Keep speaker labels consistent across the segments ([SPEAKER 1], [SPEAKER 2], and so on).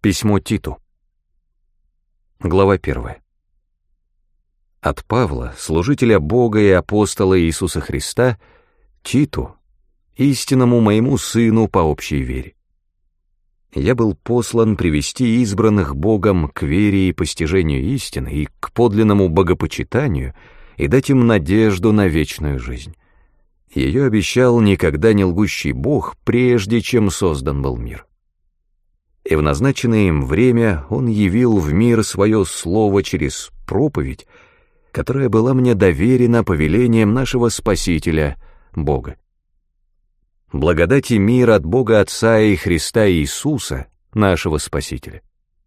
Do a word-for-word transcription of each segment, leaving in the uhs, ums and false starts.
[SPEAKER 1] Письмо Титу. Глава первая. От Павла, служителя Бога и апостола Иисуса Христа, Титу, истинному моему сыну по общей вере. Я был послан привести избранных Богом к вере и постижению истины и к подлинному богопочитанию и дать им надежду на вечную жизнь. Ее обещал никогда не лгущий Бог, прежде чем создан был мир. И в назначенное им время Он явил в мир Свое Слово через проповедь, которая была мне доверена повелением нашего Спасителя, Бога. Благодать и мир от Бога Отца и Христа Иисуса, нашего Спасителя.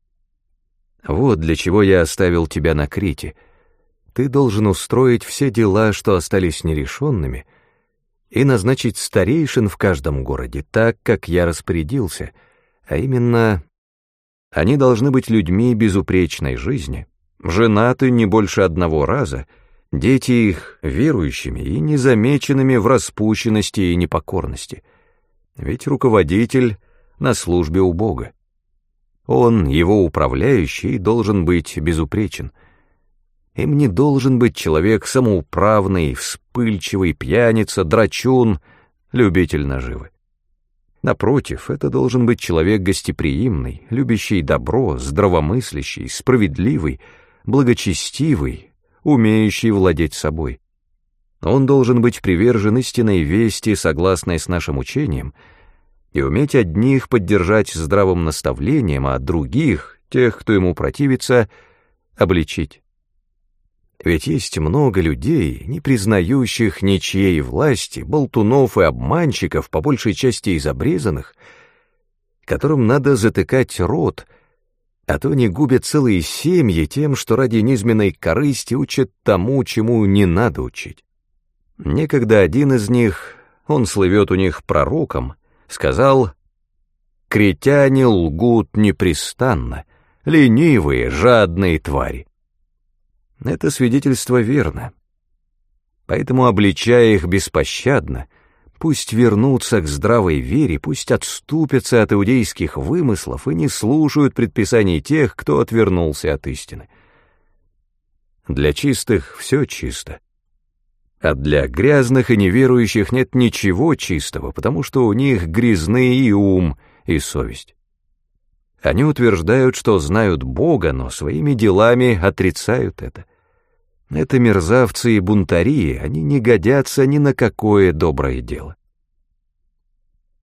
[SPEAKER 1] Вот для чего я оставил тебя на Крите. Ты должен устроить все дела, что остались нерешенными, и назначить старейшин в каждом городе так, как я распорядился, а именно, они должны быть людьми безупречной жизни, женаты не больше одного раза, дети их верующими и незамеченными в распущенности и непокорности. Ведь руководитель на службе у Бога. Он, его управляющий, должен быть безупречен. Им не должен быть человек самоуправный, вспыльчивый, пьяница, драчун, любитель наживы. Напротив, это должен быть человек гостеприимный, любящий добро, здравомыслящий, справедливый, благочестивый, умеющий владеть собой. Он должен быть привержен истинной вести, согласной с нашим учением, и уметь одних поддержать здравым наставлением, а других, тех, кто ему противится, обличить. Ведь есть много людей, не признающих ничьей власти, болтунов и обманщиков, по большей части из обрезанных, которым надо затыкать рот, а то не губят целые семьи тем, что ради низменной корысти учат тому, чему не надо учить. Некогда один из них, он слывет у них пророком, сказал: «Кретяне лгут непрестанно, ленивые, жадные твари». Это свидетельство верно. Поэтому, обличая их беспощадно, пусть вернутся к здравой вере, пусть отступятся от иудейских вымыслов и не слушают предписаний тех, кто отвернулся от истины. Для чистых все чисто, а для грязных и неверующих нет ничего чистого, потому что у них грязны и ум, и совесть. Они утверждают, что знают Бога, но своими делами отрицают это. Это мерзавцы и бунтари, они не годятся ни на какое доброе дело.